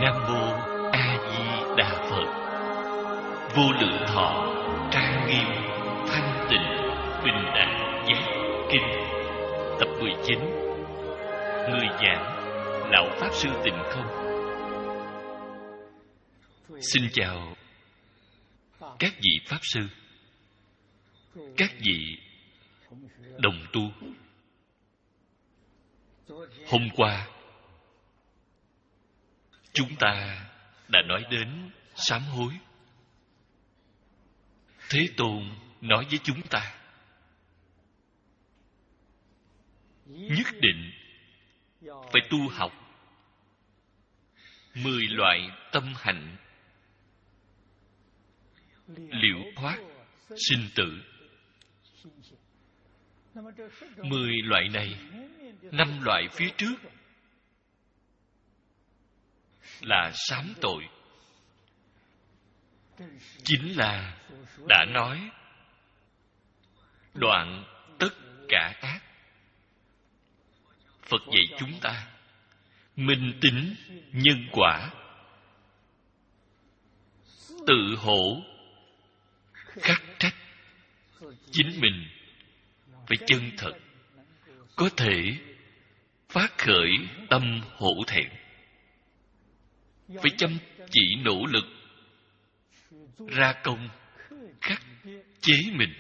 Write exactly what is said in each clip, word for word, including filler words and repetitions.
Nam mô A Di Đà Phật. Vô lượng thọ trang nghiêm thanh tịnh bình đẳng giác kinh. Tập mười chín. Người giảng Lão Pháp Sư Tịnh Không. Xin chào các vị Pháp Sư, các vị đồng tu. Hôm qua chúng ta đã nói đến sám hối. Thế Tôn nói với chúng ta nhất định phải tu học mười loại tâm hạnh liễu thoát sinh tử. Mười loại này, năm loại phía trước là sám tội, chính là đã nói đoạn tất cả ác. Phật dạy chúng ta minh tính nhân quả, tự hổ khắc trách chính mình, phải chân thật, có thể phát khởi tâm hổ thẹn, phải chăm chỉ nỗ lực ra công khắc chế mình,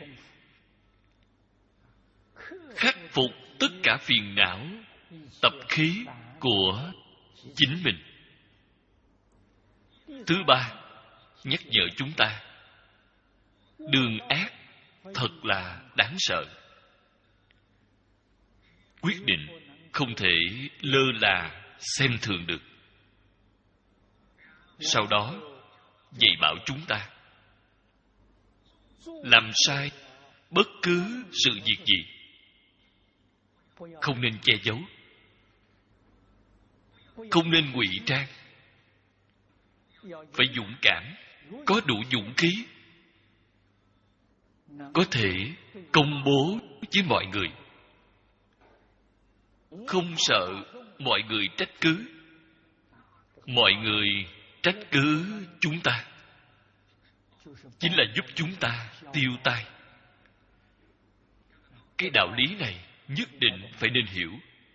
khắc phục tất cả phiền não tập khí của chính mình. Thứ ba, nhắc nhở chúng ta đường ác thật là đáng sợ, quyết định không thể lơ là xem thường được. Sau đó dạy bảo chúng ta làm sai bất cứ sự việc gì không nên che giấu, không nên ngụy trang, phải dũng cảm, có đủ dũng khí, có thể công bố với mọi người, không sợ mọi người trách cứ. Mọi người trách cứ chúng ta chính là giúp chúng ta tiêu tai. Cái đạo lý này nhất định phải nên hiểu.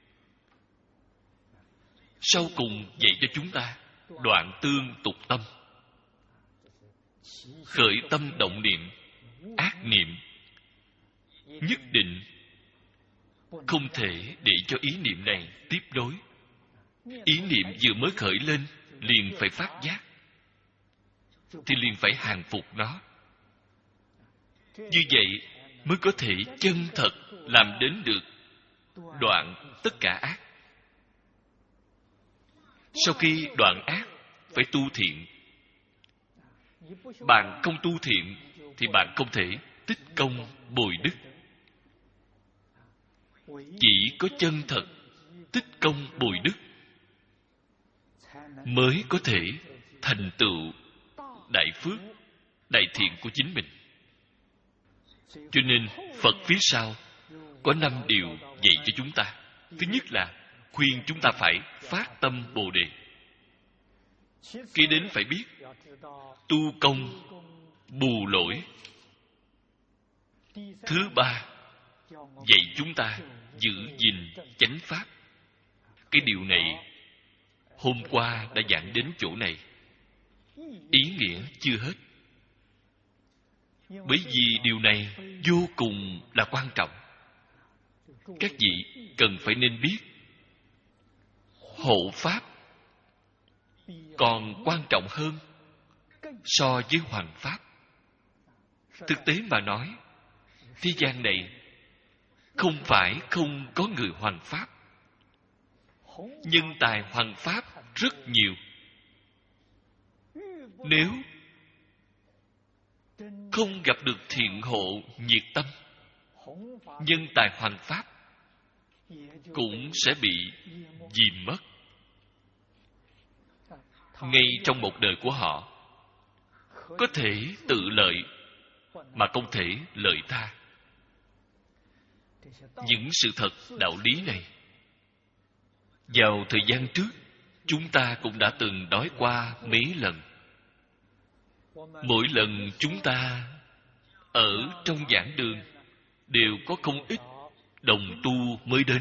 Sau cùng dạy cho chúng ta đoạn tương tục tâm, khởi tâm động niệm ác niệm nhất định không thể để cho ý niệm này tiếp nối. Ý niệm vừa mới khởi lên liền phải phát giác, thì liền phải hàng phục nó. Như vậy mới có thể chân thật làm đến được đoạn tất cả ác. Sau khi đoạn ác phải tu thiện. Bạn không tu thiện thì bạn không thể tích công bồi đức. Chỉ có chân thật tích công bồi đức mới có thể thành tựu đại phước, đại thiện của chính mình. Cho nên Phật phía sau có năm điều dạy cho chúng ta. Thứ nhất là khuyên chúng ta phải phát tâm Bồ Đề. Kế đến phải biết tu công bù lỗi. Thứ ba, dạy chúng ta giữ gìn chánh pháp. Cái điều này hôm qua đã giảng đến chỗ này, ý nghĩa chưa hết. Bởi vì điều này vô cùng là quan trọng. Các vị cần phải nên biết hộ pháp còn quan trọng hơn so với hoằng pháp. Thực tế mà nói, thế gian này không phải không có người hoằng pháp. Nhân tài hoằng pháp rất nhiều. Nếu không gặp được thiện hộ nhiệt tâm, nhân tài hoằng pháp cũng sẽ bị dìm mất. Ngay trong một đời của họ, có thể tự lợi mà không thể lợi tha. Những sự thật đạo lý này vào thời gian trước chúng ta cũng đã từng nói qua mấy lần. Mỗi lần chúng ta ở trong giảng đường đều có không ít đồng tu mới đến.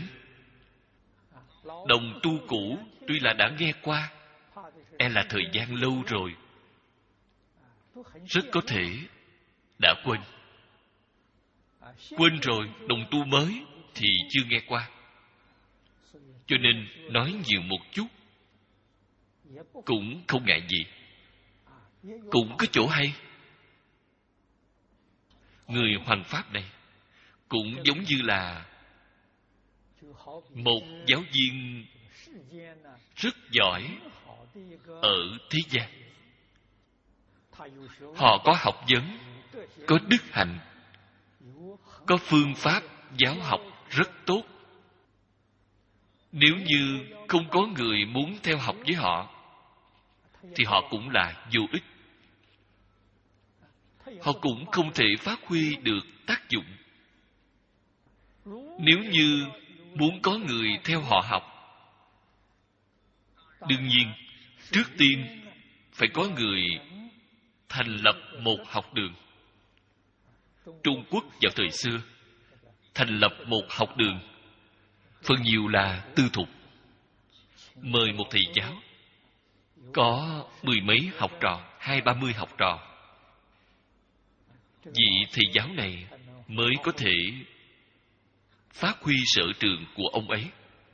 Đồng tu cũ tuy là đã nghe qua, e là thời gian lâu rồi, rất có thể đã quên. Quên rồi, đồng tu mới thì chưa nghe qua. Cho nên nói nhiều một chút cũng không ngại gì, cũng có chỗ hay. Người hoằng pháp này cũng giống như là một giáo viên rất giỏi ở thế gian. Họ có học vấn, có đức hạnh, có phương pháp giáo học rất tốt. Nếu như không có người muốn theo học với họ, thì họ cũng là vô ích. Họ cũng không thể phát huy được tác dụng. Nếu như muốn có người theo họ học, đương nhiên trước tiên phải có người thành lập một học đường. Trung Quốc vào thời xưa thành lập một học đường, phần nhiều là tư thục. Mời một thầy giáo, có mười mấy học trò, hai ba mươi học trò. Vị thầy giáo này mới có thể phát huy sở trường của ông ấy.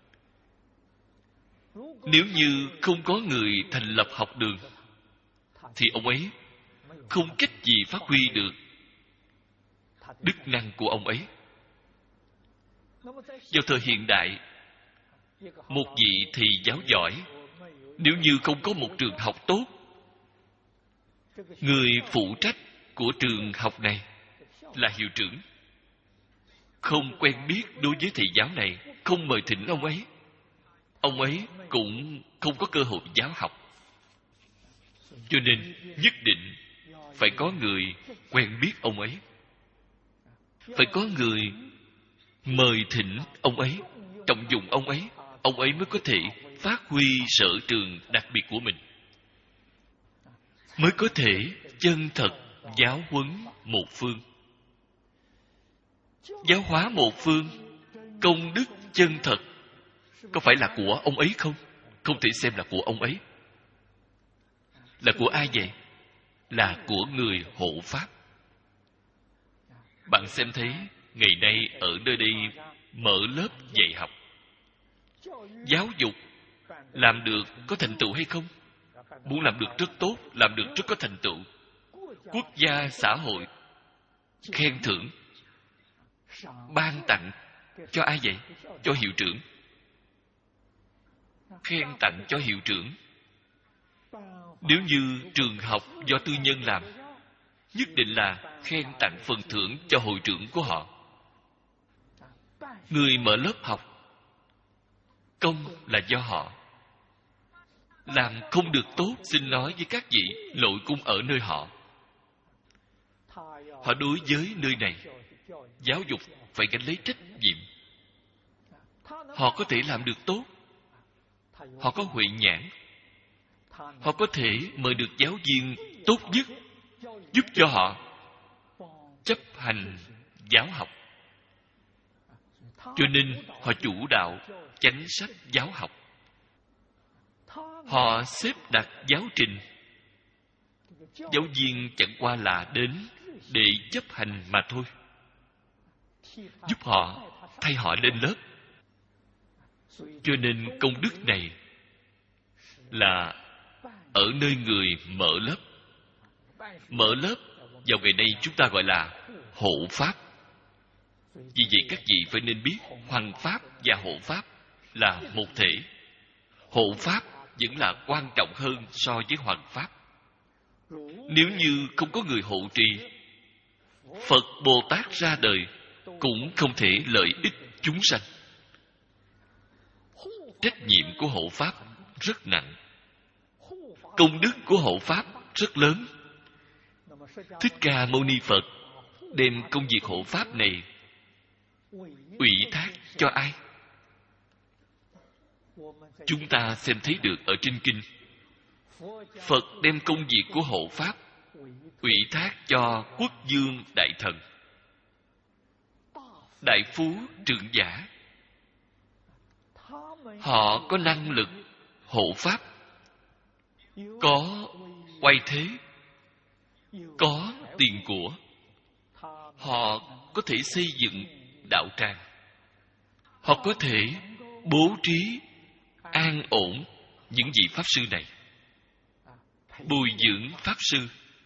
Nếu như không có người thành lập học đường, thì ông ấy không cách gì phát huy được đức năng của ông ấy. Vào thời hiện đại, một vị thầy giáo giỏi, nếu như không có một trường học tốt, người phụ trách của trường học này là hiệu trưởng, không quen biết đối với thầy giáo này, không mời thỉnh ông ấy, ông ấy cũng không có cơ hội giáo học. Cho nên nhất định phải có người quen biết ông ấy, phải có người mời thỉnh ông ấy, trọng dụng ông ấy, ông ấy mới có thể phát huy sở trường đặc biệt của mình, mới có thể chân thật giáo huấn một phương. Giáo hóa một phương, công đức chân thật, có phải là của ông ấy không? Không thể xem là của ông ấy. Là của ai vậy? Là của người hộ pháp. Bạn xem thấy ngày nay ở nơi đây mở lớp dạy học, giáo dục làm được có thành tựu hay không? Muốn làm được rất tốt, làm được rất có thành tựu. Quốc gia, xã hội khen thưởng, ban tặng cho ai vậy? Cho hiệu trưởng. Khen tặng cho hiệu trưởng. Nếu như trường học do tư nhân làm, nhất định là khen tặng phần thưởng cho hội trưởng của họ. Người mở lớp học, công là do họ. Làm không được tốt, xin nói với các vị, lỗi cũng ở nơi họ. Họ đối với nơi này, giáo dục phải gánh lấy trách nhiệm. Họ có thể làm được tốt, họ có huệ nhãn, họ có thể mời được giáo viên tốt nhất giúp cho họ chấp hành giáo học. Cho nên họ chủ đạo chánh sách giáo học. Họ xếp đặt giáo trình. Giáo viên chẳng qua là đến để chấp hành mà thôi, giúp họ, thay họ lên lớp. Cho nên công đức này là ở nơi người mở lớp. Mở lớp vào ngày nay chúng ta gọi là hộ pháp. Vì vậy các vị phải nên biết hoằng pháp và hộ pháp là một thể. Hộ pháp vẫn là quan trọng hơn so với hoằng pháp. Nếu như không có người hộ trì, Phật Bồ Tát ra đời cũng không thể lợi ích chúng sanh. Trách nhiệm của hộ pháp rất nặng, công đức của hộ pháp rất lớn. Thích Ca Mâu Ni Phật đem công việc hộ pháp này ủy thác cho ai? Chúng ta xem thấy được ở trên kinh, Phật đem công việc của hộ pháp ủy thác cho quốc vương đại thần, đại phú trưởng giả. Họ có năng lực hộ pháp, có oai thế, có tiền của. Họ có thể xây dựng đạo tràng, họ có thể bố trí an ổn những vị pháp sư này, bồi dưỡng pháp sư,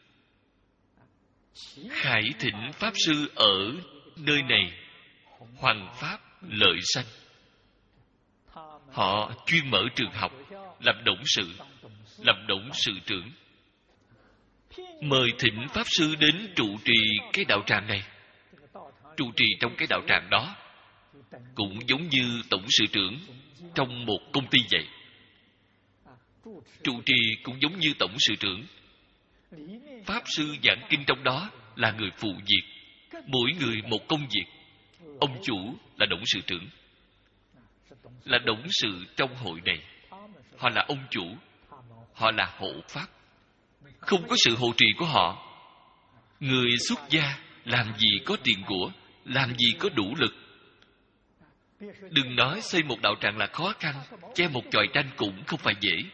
khải thịnh pháp sư ở nơi này, hoằng pháp lợi sanh. Họ chuyên mở trường học, làm董sự, làm董sự trưởng, mời thỉnh pháp sư đến trụ trì cái đạo tràng này. Trụ trì trong cái đạo tràng đó cũng giống như tổng sự trưởng trong một công ty vậy. Trụ trì cũng giống như tổng sự trưởng. Pháp sư giảng kinh trong đó là người phụ việc, mỗi người một công việc. Ông chủ là董sự trưởng, là董sự trong hội này. Họ là ông chủ, họ là hộ pháp. Không có sự hộ trì của họ, người xuất gia làm gì có tiền của, làm gì có đủ lực. Đừng nói xây một đạo tràng là khó khăn, che một chòi tranh cũng không phải dễ.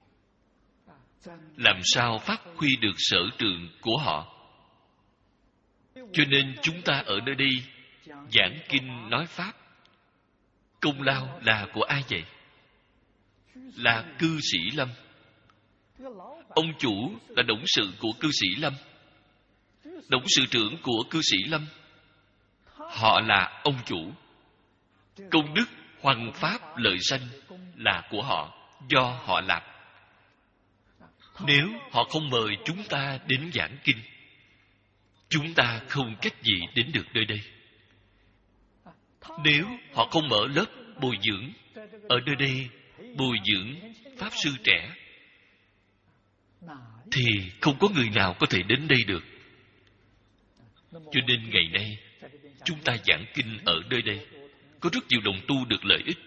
Làm sao phát huy được sở trường của họ? Cho nên chúng ta ở nơi đây giảng kinh nói pháp, công lao là của ai vậy? Là cư sĩ Lâm. Ông chủ là董sự của cư sĩ Lâm,董sự trưởng của cư sĩ Lâm. Họ là ông chủ. Công đức hoằng pháp lợi sanh là của họ, do họ làm. Nếu họ không mời chúng ta đến giảng kinh, chúng ta không cách gì đến được nơi đây. Nếu họ không mở lớp bồi dưỡng ở nơi đây, bồi dưỡng pháp sư trẻ, thì không có người nào có thể đến đây được. Cho nên ngày nay chúng ta giảng kinh ở nơi đây, có rất nhiều đồng tu được lợi ích.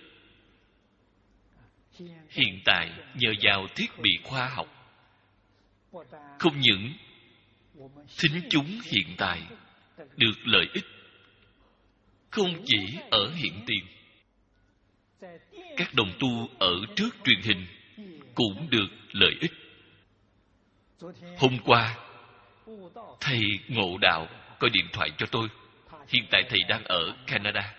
Hiện tại nhờ vào thiết bị khoa học, không những thính chúng hiện tại được lợi ích, không chỉ ở hiện tiền, các đồng tu ở trước truyền hình cũng được lợi ích. Hôm qua thầy Ngộ Đạo gọi điện thoại cho tôi. Hiện tại thầy đang ở Canada.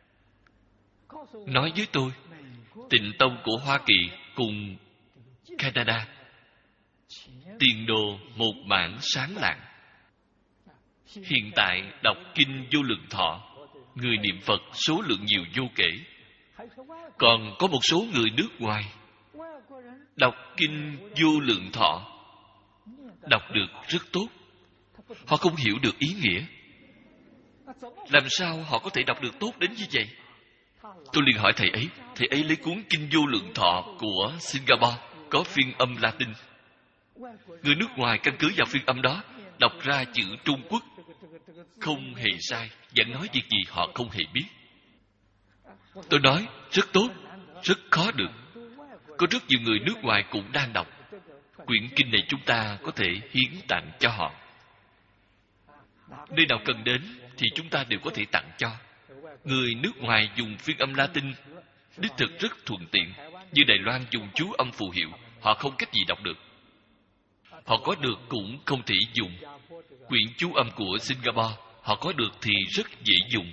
Nói với tôi, Tịnh Tông của Hoa Kỳ cùng Canada tiền đồ một mảng sáng lạng. Hiện tại đọc kinh Vô Lượng Thọ, người niệm Phật số lượng nhiều vô kể. Còn có một số người nước ngoài đọc kinh Vô Lượng Thọ, đọc được rất tốt. Họ không hiểu được ý nghĩa. Làm sao họ có thể đọc được tốt đến như vậy? Tôi liền hỏi thầy ấy. Thầy ấy lấy cuốn kinh Vô Lượng Thọ của Singapore, có phiên âm Latin. Người nước ngoài căn cứ vào phiên âm đó đọc ra chữ Trung Quốc không hề sai, vẫn nói việc gì họ không hề biết. Tôi nói rất tốt, rất khó được. Có rất nhiều người nước ngoài cũng đang đọc quyển kinh này, chúng ta có thể hiến tặng cho họ. Nơi nào cần đến thì chúng ta đều có thể tặng cho. Người nước ngoài dùng phiên âm Latin đích thực rất thuận tiện. Như Đài Loan dùng chú âm phù hiệu, họ không cách gì đọc được. Họ có được cũng không thể dùng. Quyển chú âm của Singapore họ có được thì rất dễ dùng.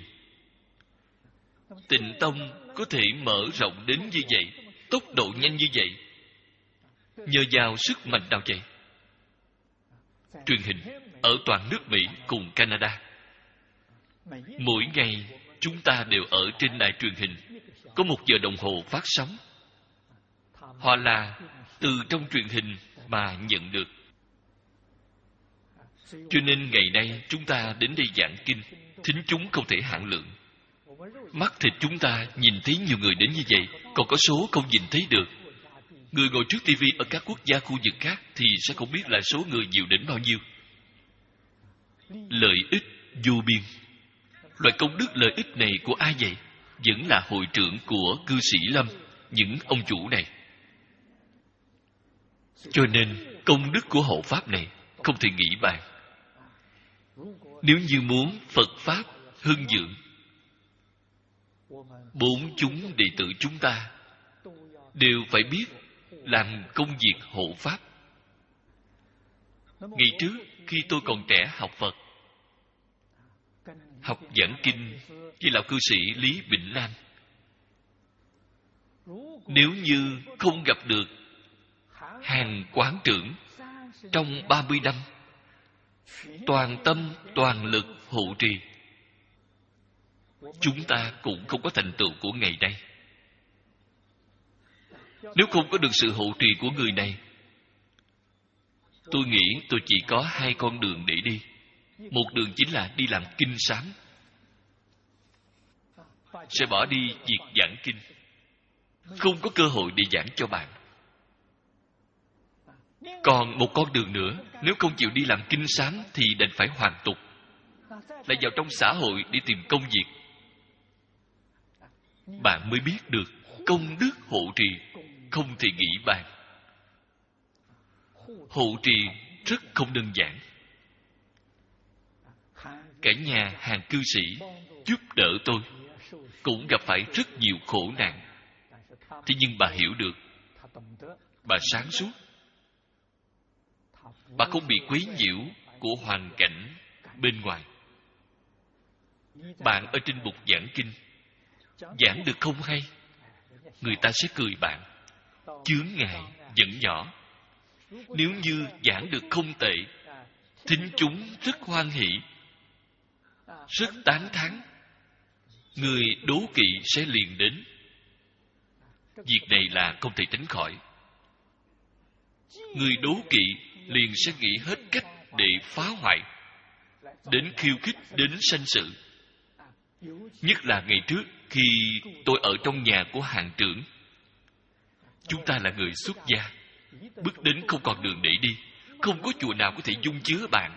Tịnh Tông có thể mở rộng đến như vậy, tốc độ nhanh như vậy, nhờ vào sức mạnh nào vậy? Truyền hình ở toàn nước Mỹ cùng Canada, mỗi ngày chúng ta đều ở trên đài truyền hình, có một giờ đồng hồ phát sóng. Họ là từ trong truyền hình mà nhận được. Cho nên ngày nay chúng ta đến đây giảng kinh, thính chúng không thể hạn lượng. Mắt thịt chúng ta nhìn thấy nhiều người đến như vậy, còn có số không nhìn thấy được. Người ngồi trước tivi ở các quốc gia khu vực khác thì sẽ không biết là số người nhiều đến bao nhiêu. Lợi ích vô biên. Loại công đức lợi ích này của ai vậy? Vẫn là hội trưởng của cư sĩ Lâm, những ông chủ này. Cho nên công đức của hộ pháp này không thể nghĩ bàn. Nếu như muốn Phật Pháp hưng vượng, bốn chúng đệ tử chúng ta đều phải biết làm công việc hộ Pháp. Ngày trước khi tôi còn trẻ học Phật, học giảng kinh với lão cư sĩ Lý Bình Lan, nếu như không gặp được hàng quán trưởng trong ba mươi năm toàn tâm toàn lực hộ trì, chúng ta cũng không có thành tựu của ngày nay. Nếu không có được sự hộ trì của người này, tôi nghĩ tôi chỉ có hai con đường để đi. Một đường chính là đi làm kinh sám, sẽ bỏ đi việc giảng kinh, không có cơ hội để giảng cho bạn. Còn một con đường nữa, nếu không chịu đi làm kinh sám thì đành phải hoàn tục, lại vào trong xã hội đi tìm công việc. Bạn mới biết được công đức hộ trì không thể nghĩ bàn. Hộ trì rất không đơn giản. Cả nhà hàng cư sĩ giúp đỡ tôi cũng gặp phải rất nhiều khổ nạn. Thế nhưng bà hiểu được, bà sáng suốt, bà không bị quấy nhiễu của hoàn cảnh bên ngoài. Bạn ở trên bục giảng kinh, giảng được không hay, người ta sẽ cười bạn, chướng ngại dẫn nhỏ. Nếu như giảng được không tệ, thính chúng rất hoan hỷ, rất tán thán, người đố kỵ sẽ liền đến. Việc này là không thể tránh khỏi. Người đố kỵ liền sẽ nghĩ hết cách để phá hoại, đến khiêu khích đến sanh sự. Nhất là ngày trước khi tôi ở trong nhà của hàng trưởng, chúng ta là người xuất gia, bước đến không còn đường để đi, không có chùa nào có thể dung chứa bạn.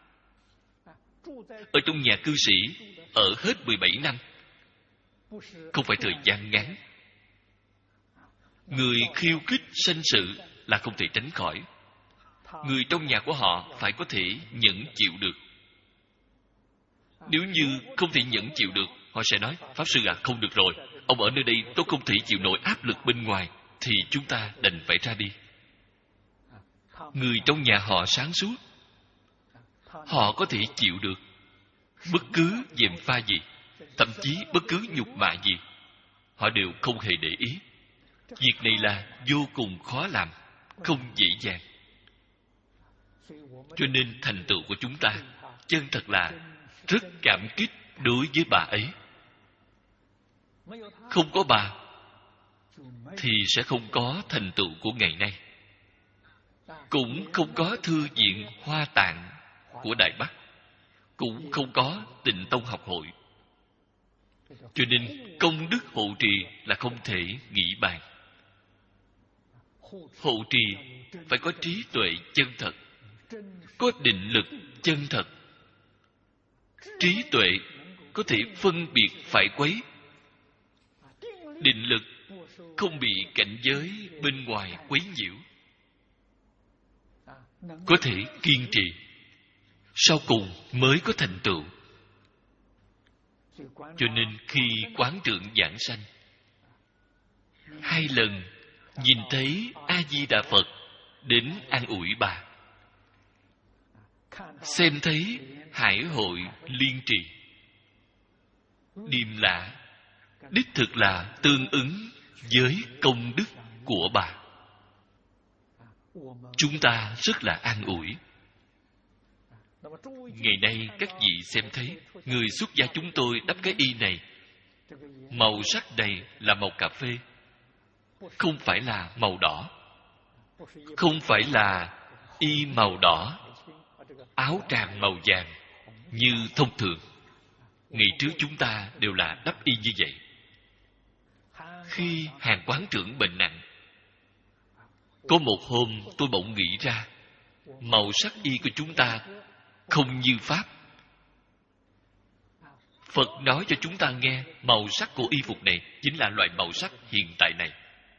Ở trong nhà cư sĩ ở hết mười bảy năm, không phải thời gian ngắn. Người khiêu khích sanh sự là không thể tránh khỏi. Người trong nhà của họ phải có thể nhẫn chịu được. Nếu như không thể nhẫn chịu được, họ sẽ nói: Pháp sư à, không được rồi, ông ở nơi đây tôi không thể chịu nổi áp lực bên ngoài, thì chúng ta đành phải ra đi. Người trong nhà họ sáng suốt, họ có thể chịu được bất cứ gièm pha gì, thậm chí bất cứ nhục mạ gì, họ đều không hề để ý. Việc này là vô cùng khó làm, không dễ dàng. Cho nên thành tựu của chúng ta chân thật là rất cảm kích đối với bà ấy. Không có bà thì sẽ không có thành tựu của ngày nay, cũng không có thư viện Hoa Tạng của Đài Bắc, cũng không có Tịnh Tông học hội. Cho nên công đức hộ trì là không thể nghĩ bàn. Hộ trì phải có trí tuệ chân thật, có định lực chân thật. Trí tuệ có thể phân biệt phải quấy, định lực không bị cảnh giới bên ngoài quấy nhiễu, có thể kiên trì, sau cùng mới có thành tựu. Cho nên khi quán trưởng giảng sanh, hai lần nhìn thấy A Di Đà Phật đến an ủi bà, xem thấy hải hội liên trì, điềm lạ, đích thực là tương ứng với công đức của bà. Chúng ta rất là an ủi. Ngày nay các vị xem thấy người xuất gia chúng tôi đắp cái y này, màu sắc này là màu cà phê, không phải là màu đỏ, không phải là y màu đỏ, áo tràng màu vàng như thông thường. Ngày trước chúng ta đều là đắp y như vậy. Khi hàng quán trưởng bệnh nặng, có một hôm tôi bỗng nghĩ ra, màu sắc y của chúng ta không như Pháp. Phật nói cho chúng ta nghe, màu sắc của y phục này chính là loại màu sắc hiện tại này.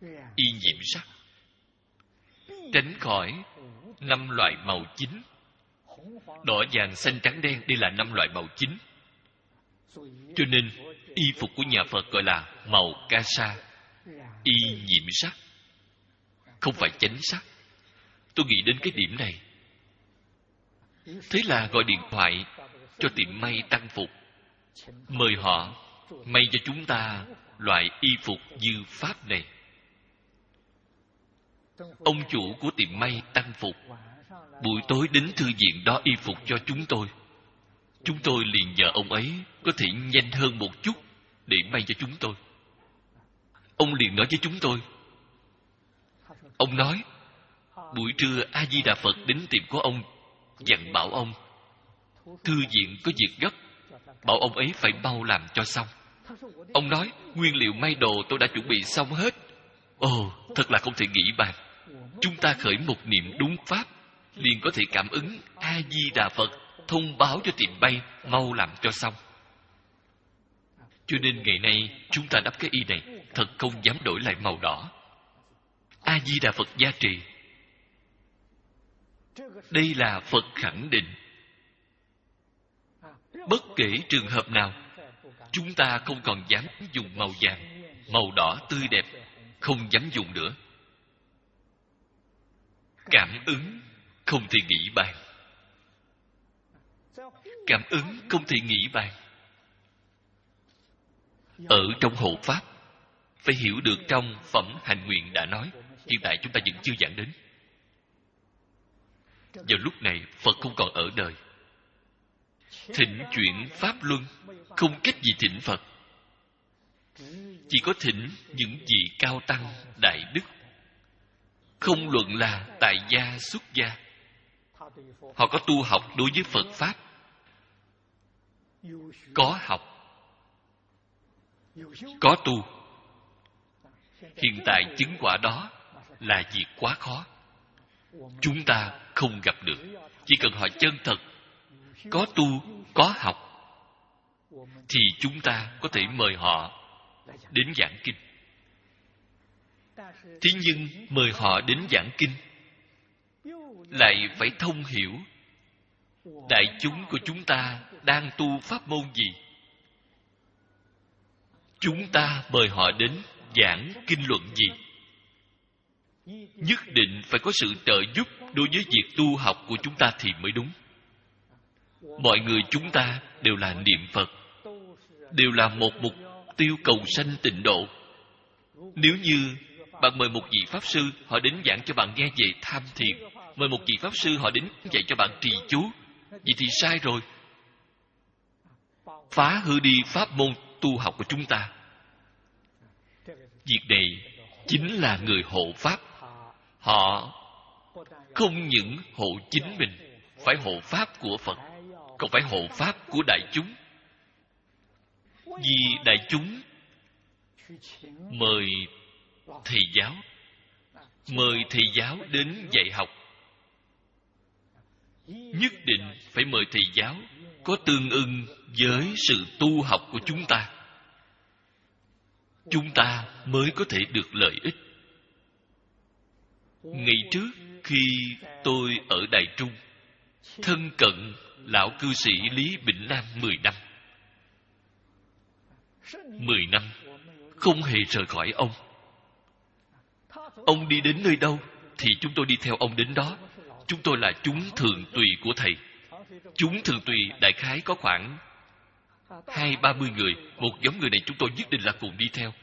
y nhiễm sắc, tránh khỏi năm loại màu chính. Đỏ, vàng, xanh, trắng, đen, đây là năm loại màu chính. Cho nên y phục của nhà Phật gọi là màu ca sa, y nhiễm sắc, không phải chánh sắc. Tôi nghĩ đến cái điểm này, thế là gọi điện thoại cho tiệm may tăng phục, mời họ may cho chúng ta loại y phục như pháp này. Ông chủ của tiệm may tăng phục buổi tối đến thư viện đo y phục cho chúng tôi. Chúng tôi liền nhờ ông ấy có thể nhanh hơn một chút để may cho chúng tôi. Ông liền nói với chúng tôi, ông nói buổi trưa A Di Đà Phật đến tiệm của ông, dặn bảo ông thư viện có việc gấp, bảo ông ấy phải mau làm cho xong. Ông nói nguyên liệu may đồ tôi đã chuẩn bị xong hết. Ồ, thật là không thể nghĩ bàn. Chúng ta khởi một niệm đúng pháp, liền có thể cảm ứng A Di Đà Phật thông báo cho tiệm may mau làm cho xong. Cho nên ngày nay chúng ta đắp cái y này thật không dám đổi lại màu đỏ. A Di Đà Phật gia trì. Đây là Phật khẳng định. Bất kể trường hợp nào, chúng ta không còn dám dùng màu vàng, màu đỏ tươi đẹp, không dám dùng nữa. Cảm ứng không thể nghĩ bàn. Cảm ứng không thể nghĩ bàn. Ở trong hộ pháp, phải hiểu được trong phẩm hành nguyện đã nói. Hiện tại chúng ta vẫn chưa giảng đến. Vào lúc này Phật không còn ở đời. Thỉnh chuyển pháp luân, không cách gì thỉnh Phật. Chỉ có thỉnh những vị cao tăng đại đức, không luận là tại gia xuất gia. Họ có tu học đối với Phật Pháp, có học, có tu. Hiện tại chứng quả đó là việc quá khó, chúng ta không gặp được. Chỉ cần họ chân thật, có tu, có học, thì chúng ta có thể mời họ đến giảng kinh. Thế nhưng mời họ đến giảng kinh lại phải thông hiểu đại chúng của chúng ta đang tu pháp môn gì. Chúng ta mời họ đến giảng kinh luận gì. Nhất định phải có sự trợ giúp đối với việc tu học của chúng ta thì mới đúng. Mọi người chúng ta đều là niệm Phật, đều là một mục tiêu cầu sanh tịnh độ. Nếu như bạn mời một vị Pháp Sư, họ đến giảng cho bạn nghe về tham thiền, mời một vị Pháp Sư họ đến dạy cho bạn trì chú, vậy thì sai rồi. Phá hư đi pháp môn tu học của chúng ta. Việc này chính là người hộ Pháp. Họ không những hộ chính mình, phải hộ Pháp của Phật, còn phải hộ Pháp của đại chúng. Vì đại chúng mời thầy giáo, mời thầy giáo đến dạy học, nhất định phải mời thầy giáo có tương ưng với sự tu học của chúng ta, chúng ta mới có thể được lợi ích. Ngày trước khi tôi ở Đài Trung, thân cận lão cư sĩ Lý Bỉnh Nam mười năm. Mười năm không hề rời khỏi ông. Ông đi đến nơi đâu thì chúng tôi đi theo ông đến đó. Chúng tôi là chúng thường tùy của thầy. Chúng thường tùy đại khái có khoảng hai ba mươi người. Một nhóm người này chúng tôi nhất định là cùng đi theo.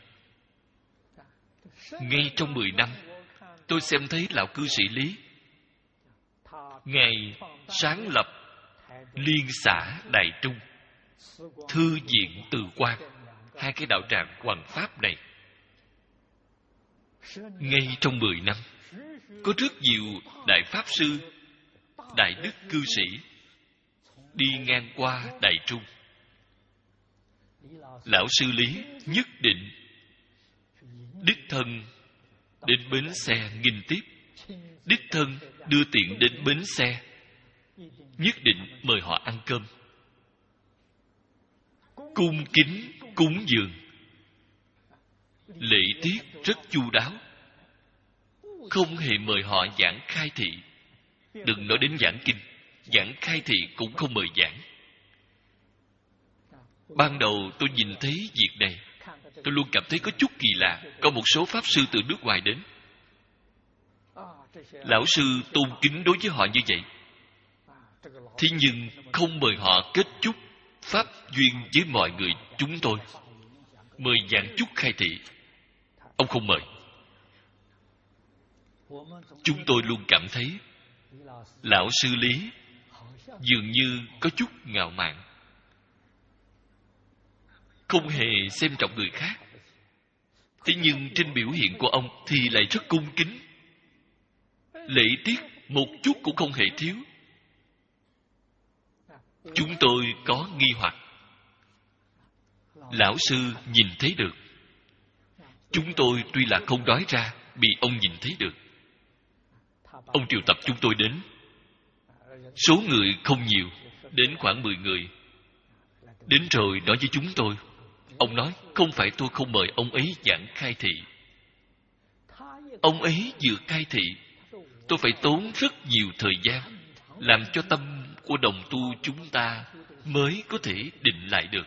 Ngay trong mười năm, tôi xem thấy lão cư sĩ Lý, Ngài sáng lập Liên xã Đài Trung, Thư viện Từ Quan, hai cái đạo tràng hoằng pháp này. Ngay trong mười năm, có rất nhiều đại pháp sư, đại đức cư sĩ đi ngang qua Đài Trung. Lão sư Lý nhất định đích thân đến bến xe nghinh tiếp, đích thân đưa tiện đến bến xe, nhất định mời họ ăn cơm, cung kính cúng dường, lễ tiết rất chu đáo. không hề mời họ giảng khai thị. Đừng nói đến giảng kinh, giảng khai thị cũng không mời giảng. Ban đầu tôi nhìn thấy việc này, tôi luôn cảm thấy có chút kỳ lạ. Có một số pháp sư từ nước ngoài đến, lão sư tôn kính đối với họ như vậy, thế nhưng không mời họ kết chúc pháp duyên với mọi người chúng tôi, mời giảng chúc khai thị, ông không mời. Chúng tôi luôn cảm thấy lão sư Lý dường như có chút ngạo mạn, không hề xem trọng người khác. Thế nhưng trên biểu hiện của ông thì lại rất cung kính, lễ tiết một chút cũng không hề thiếu. Chúng tôi có nghi hoặc. Lão sư nhìn thấy được. Chúng tôi tuy là không nói ra, bị ông nhìn thấy được. Ông triệu tập chúng tôi đến. Số người không nhiều, đến khoảng mười người. Đến rồi nói với chúng tôi. Ông nói, không phải tôi không mời ông ấy giảng khai thị. Ông ấy vừa khai thị, tôi phải tốn rất nhiều thời gian, làm cho tâm của đồng tu chúng ta mới có thể định lại được.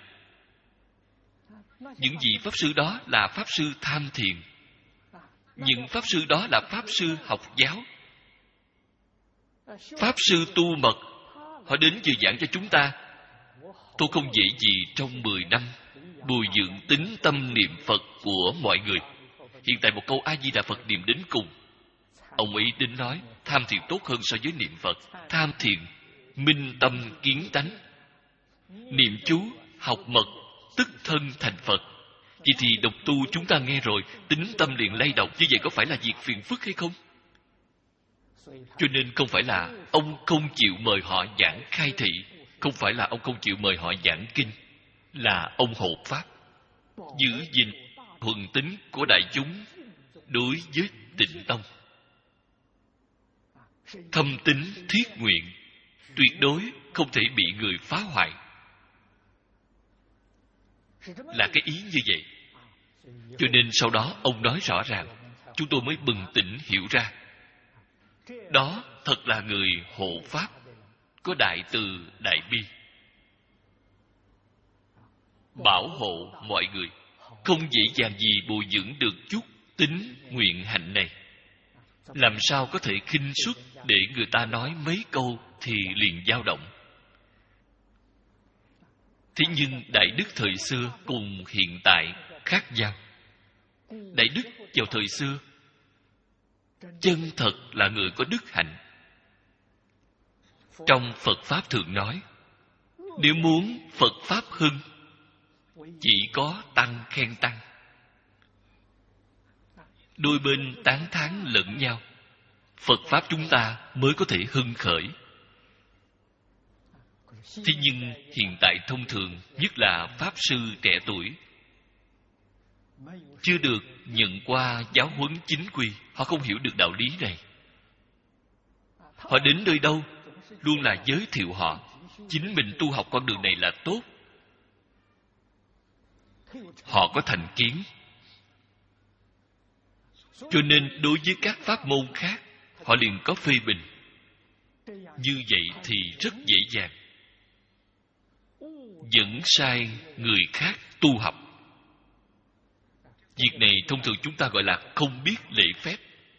Những vị pháp sư đó là pháp sư tham thiền. Những pháp sư đó là pháp sư học giáo. Pháp sư tu mật, họ đến vừa giảng cho chúng ta. Tôi không dễ gì trong mười năm bồi dưỡng tính tâm niệm Phật của mọi người. Hiện tại một câu A-di-đà Phật niệm đến cùng. Ông ấy đến nói tham thiền tốt hơn so với niệm Phật. Tham thiền minh tâm kiến tánh, niệm chú học mật tức thân thành Phật. Vậy thì độc tu chúng ta nghe rồi, tính tâm liền lay động. Như vậy có phải là việc phiền phức hay không? Cho nên không phải là ông không chịu mời họ giảng khai thị, không phải là ông không chịu mời họ giảng kinh, là ông hộ pháp, giữ gìn thuần tín của đại chúng đối với Tịnh Tông. Thâm tín thiết nguyện tuyệt đối không thể bị người phá hoại. Là cái ý như vậy. Cho nên sau đó ông nói rõ ràng, chúng tôi mới bừng tỉnh hiểu ra. Đó thật là người hộ pháp, có đại từ đại bi, bảo hộ mọi người. Không dễ dàng gì bồi dưỡng được chút tính nguyện hạnh này. Làm sao có thể khinh suất để người ta nói mấy câu thì liền dao động. Thế nhưng đại đức thời xưa cùng hiện tại khác nhau. Đại đức vào thời xưa chân thật là người có đức hạnh. Trong Phật Pháp thường nói, nếu muốn Phật Pháp hưng, chỉ có tăng khen tăng. Đôi bên tán thán lẫn nhau, Phật Pháp chúng ta mới có thể hưng khởi. Thế nhưng hiện tại thông thường, nhất là Pháp Sư trẻ tuổi, chưa được nhận qua giáo huấn chính quy, họ không hiểu được đạo lý này. Họ đến nơi đâu luôn là giới thiệu họ chính mình tu học con đường này là tốt. Họ có thành kiến, cho nên đối với các pháp môn khác họ liền có phê bình. Như vậy thì rất dễ dàng dẫn sai người khác tu học. Việc này thông thường chúng ta gọi là không biết lễ phép.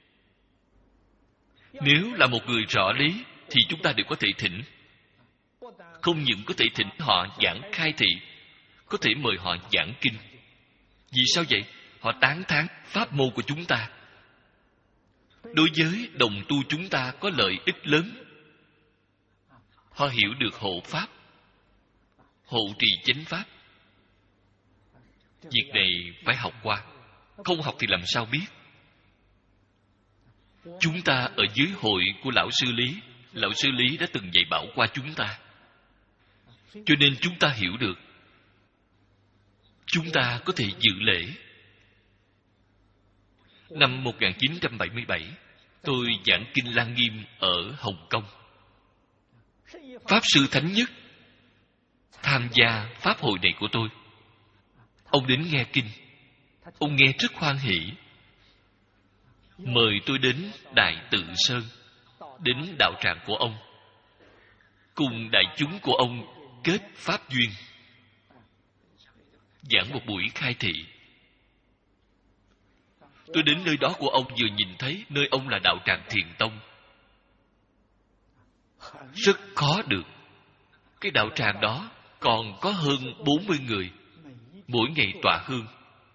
Nếu là một người rõ lý thì chúng ta đều có thể thỉnh. Không những có thể thỉnh họ giảng khai thị, có thể mời họ giảng kinh. Vì sao vậy? Họ tán thán pháp môn của chúng ta. Đối với đồng tu chúng ta có lợi ích lớn. Họ hiểu được hộ pháp, hộ trì chánh pháp. Việc này phải học qua. Không học thì làm sao biết? Chúng ta ở dưới hội của Lão Sư Lý, Lão Sư Lý đã từng dạy bảo qua chúng ta. Cho nên chúng ta hiểu được. Chúng ta có thể dự lễ. Năm một nghìn chín trăm bảy mươi bảy, tôi giảng Kinh Lăng Nghiêm ở Hồng Kông. Pháp Sư Thánh Nhất tham gia pháp hội này của tôi. Ông đến nghe kinh. Ông nghe rất hoan hỷ. mời tôi đến Đại Tự Sơn, đến đạo tràng của ông, cùng đại chúng của ông kết pháp duyên, giảng một buổi khai thị. Tôi đến nơi đó của ông, vừa nhìn thấy nơi ông là đạo tràng Thiền Tông, rất khó được. Cái đạo tràng đó còn có hơn bốn mươi người, mỗi ngày tọa hương,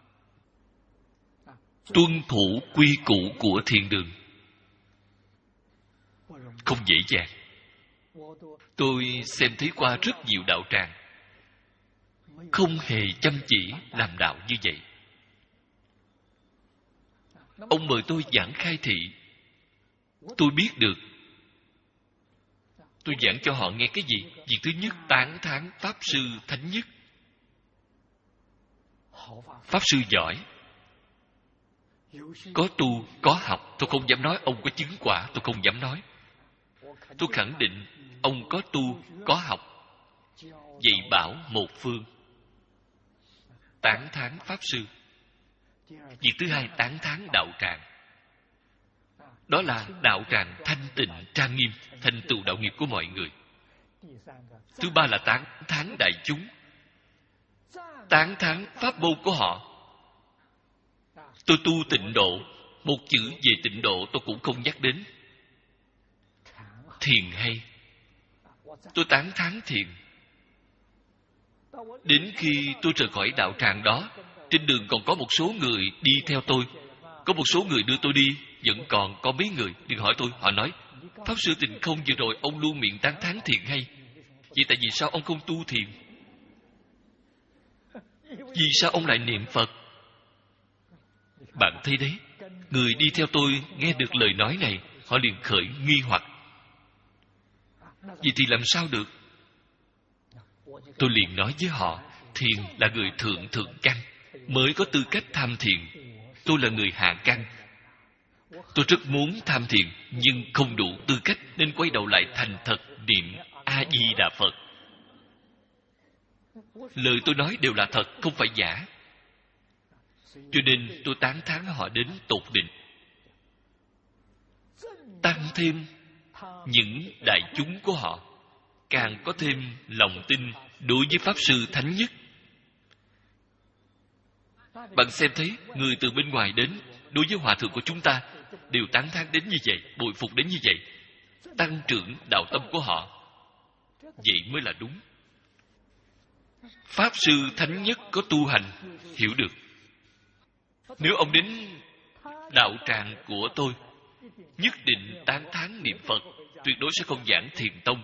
tuân thủ quy củ của thiền đường, không dễ dàng. Tôi xem thấy qua rất nhiều đạo tràng không hề chăm chỉ làm đạo như vậy. Ông mời tôi giảng khai thị, tôi biết được. Tôi giảng cho họ nghe cái gì? Việc thứ nhất, tán thán Pháp Sư Thánh Nhất. Pháp Sư giỏi, có tu, có học. Tôi không dám nói ông có chứng quả, tôi không dám nói. Tôi khẳng định ông có tu, có học, dạy bảo một phương. Tán thán Pháp Sư. Việc thứ hai, tán thán đạo tràng. Đó là đạo tràng thanh tịnh, trang nghiêm, thành tựu đạo nghiệp của mọi người. Thứ ba là tán thán đại chúng, tán thán pháp môn của họ. Tôi tu tịnh độ, một chữ về tịnh độ tôi cũng không nhắc đến. Thiền hay, tôi tán thán thiền. Đến khi tôi rời khỏi đạo tràng đó, trên đường còn có một số người đi theo tôi. Có một số người đưa tôi đi, vẫn còn có mấy người đừng hỏi tôi. Họ nói, Pháp Sư Tịnh Không vừa rồi ông luôn miệng tán thán thiền hay, vậy tại vì sao ông không tu thiền? Vì sao ông lại niệm Phật? Bạn thấy đấy, người đi theo tôi nghe được lời nói này, họ liền khởi nghi hoặc. Vậy thì làm sao được? Tôi liền nói với họ, thiền là người thượng thượng căn, mới có tư cách tham thiền. Tôi là người hạ căn. Tôi rất muốn tham thiền, nhưng không đủ tư cách, nên quay đầu lại thành thật niệm A-di-đà Phật. Lời tôi nói đều là thật, không phải giả. Cho nên tôi tán thán họ đến tột đỉnh. Tăng thêm những đại chúng của họ càng có thêm lòng tin đối với Pháp Sư Thánh Nhất. Bạn xem thấy, người từ bên ngoài đến, đối với hòa thượng của chúng ta đều tán thán đến như vậy, bội phục đến như vậy, tăng trưởng đạo tâm của họ. Vậy mới là đúng. Pháp Sư Thánh Nhất có tu hành, hiểu được. Nếu ông đến đạo tràng của tôi, nhất định tán thán niệm Phật, tuyệt đối sẽ không giảng Thiền Tông.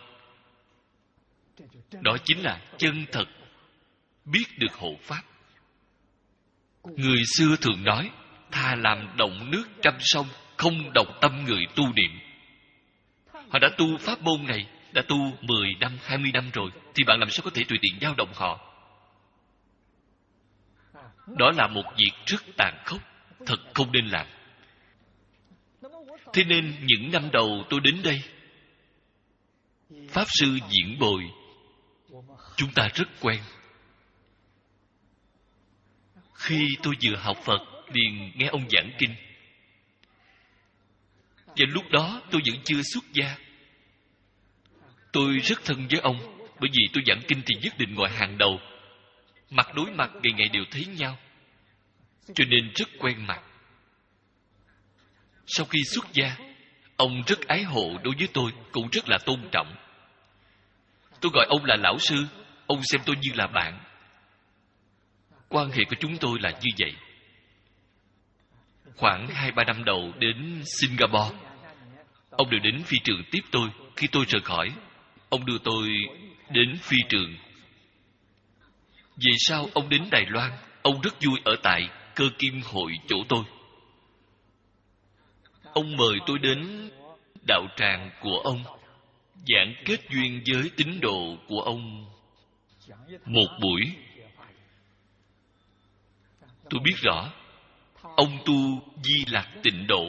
Đó chính là chân thật biết được hộ Pháp. Người xưa thường nói, thà làm động nước trăm sông, không động tâm người tu niệm. Họ đã tu pháp môn này, đã tu mười năm, hai mươi năm rồi, thì bạn làm sao có thể tùy tiện dao động họ? Đó là một việc rất tàn khốc, thật không nên làm. Thế nên những năm đầu tôi đến đây, Pháp Sư Diễn Bồi, chúng ta rất quen. Khi tôi vừa học Phật, liền nghe ông giảng kinh. Và lúc đó tôi vẫn chưa xuất gia. Tôi rất thân với ông, bởi vì tôi giảng kinh thì nhất định ngồi hàng đầu, mặt đối mặt, ngày ngày đều thấy nhau, cho nên rất quen mặt. Sau khi xuất gia, ông rất ái hộ đối với tôi, cũng rất là tôn trọng. Tôi gọi ông là lão sư, ông xem tôi như là bạn. Quan hệ của chúng tôi là như vậy. Khoảng hai ba năm đầu đến Singapore, ông đều đến phi trường tiếp tôi. Khi tôi rời khỏi, ông đưa tôi đến phi trường. Về sau ông đến Đài Loan, ông rất vui ở tại Cơ Kim Hội chỗ tôi. Ông mời tôi đến đạo tràng của ông, giảng kết duyên với tín đồ của ông một buổi. Tôi biết rõ, ông tu Di Lạc Tịnh Độ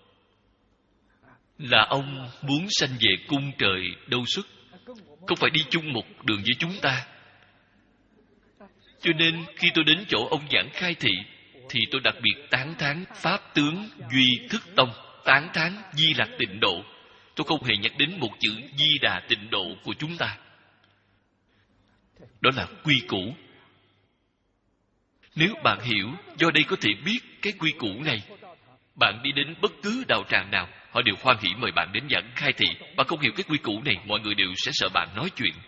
là ông muốn sanh về cung trời đâu xuất, không phải đi chung một đường với chúng ta. Cho nên khi tôi đến chỗ ông giảng khai thị, thì tôi đặc biệt tán thán Pháp tướng Duy Thức Tông, tán thán Di Lạc Tịnh Độ. Tôi không hề nhắc đến một chữ Di Đà Tịnh Độ của chúng ta. Đó là quy củ. Nếu bạn hiểu, do đây có thể biết cái quy củ này, bạn đi đến bất cứ đạo tràng nào, họ đều hoan hỉ mời bạn đến giảng khai thị. Bạn không hiểu cái quy củ này, mọi người đều sẽ sợ bạn nói chuyện.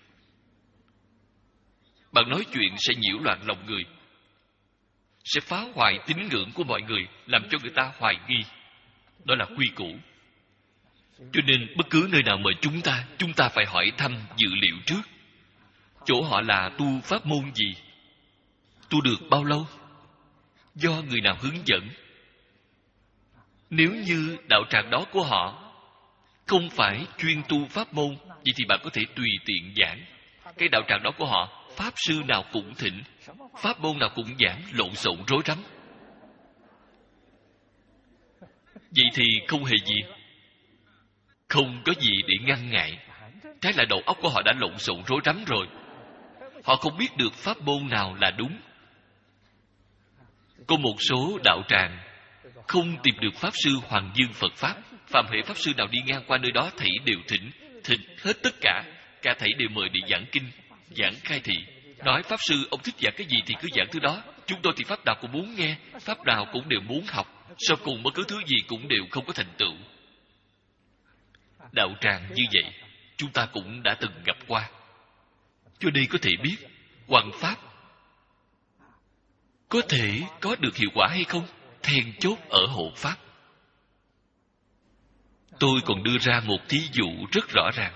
Bạn nói chuyện sẽ nhiễu loạn lòng người, sẽ phá hoại tín ngưỡng của mọi người, làm cho người ta hoài nghi. Đó là quy củ. Cho nên bất cứ nơi nào mời chúng ta, chúng ta phải hỏi thăm dự liệu trước. Chỗ họ là tu pháp môn gì? Tu được bao lâu? Do người nào hướng dẫn? Nếu như đạo tràng đó của họ không phải chuyên tu pháp môn, vậy thì bạn có thể tùy tiện giảng. Cái đạo tràng đó của họ, pháp sư nào cũng thỉnh, pháp môn nào cũng giảng, lộn xộn rối rắm. Vậy thì không hề gì, không có gì để ngăn ngại. Trái lại đầu óc của họ đã lộn xộn rối rắm rồi. Họ không biết được pháp môn nào là đúng. Có một số đạo tràng không tìm được pháp sư Hoàng Dương Phật Pháp. Phạm hệ pháp sư nào đi ngang qua nơi đó, thảy đều thỉnh, thỉnh hết tất cả. Cả thảy đều mời để giảng kinh, giảng khai thị. Nói pháp sư, ông thích giảng cái gì thì cứ giảng thứ đó. Chúng tôi thì pháp nào cũng muốn nghe, pháp nào cũng đều muốn học. Sau cùng bất cứ thứ gì cũng đều không có thành tựu. Đạo tràng như vậy, chúng ta cũng đã từng gặp qua. Cho đây có thể biết, hoằng pháp có thể có được hiệu quả hay không, then chốt ở hộ pháp. Tôi còn đưa ra một thí dụ rất rõ ràng.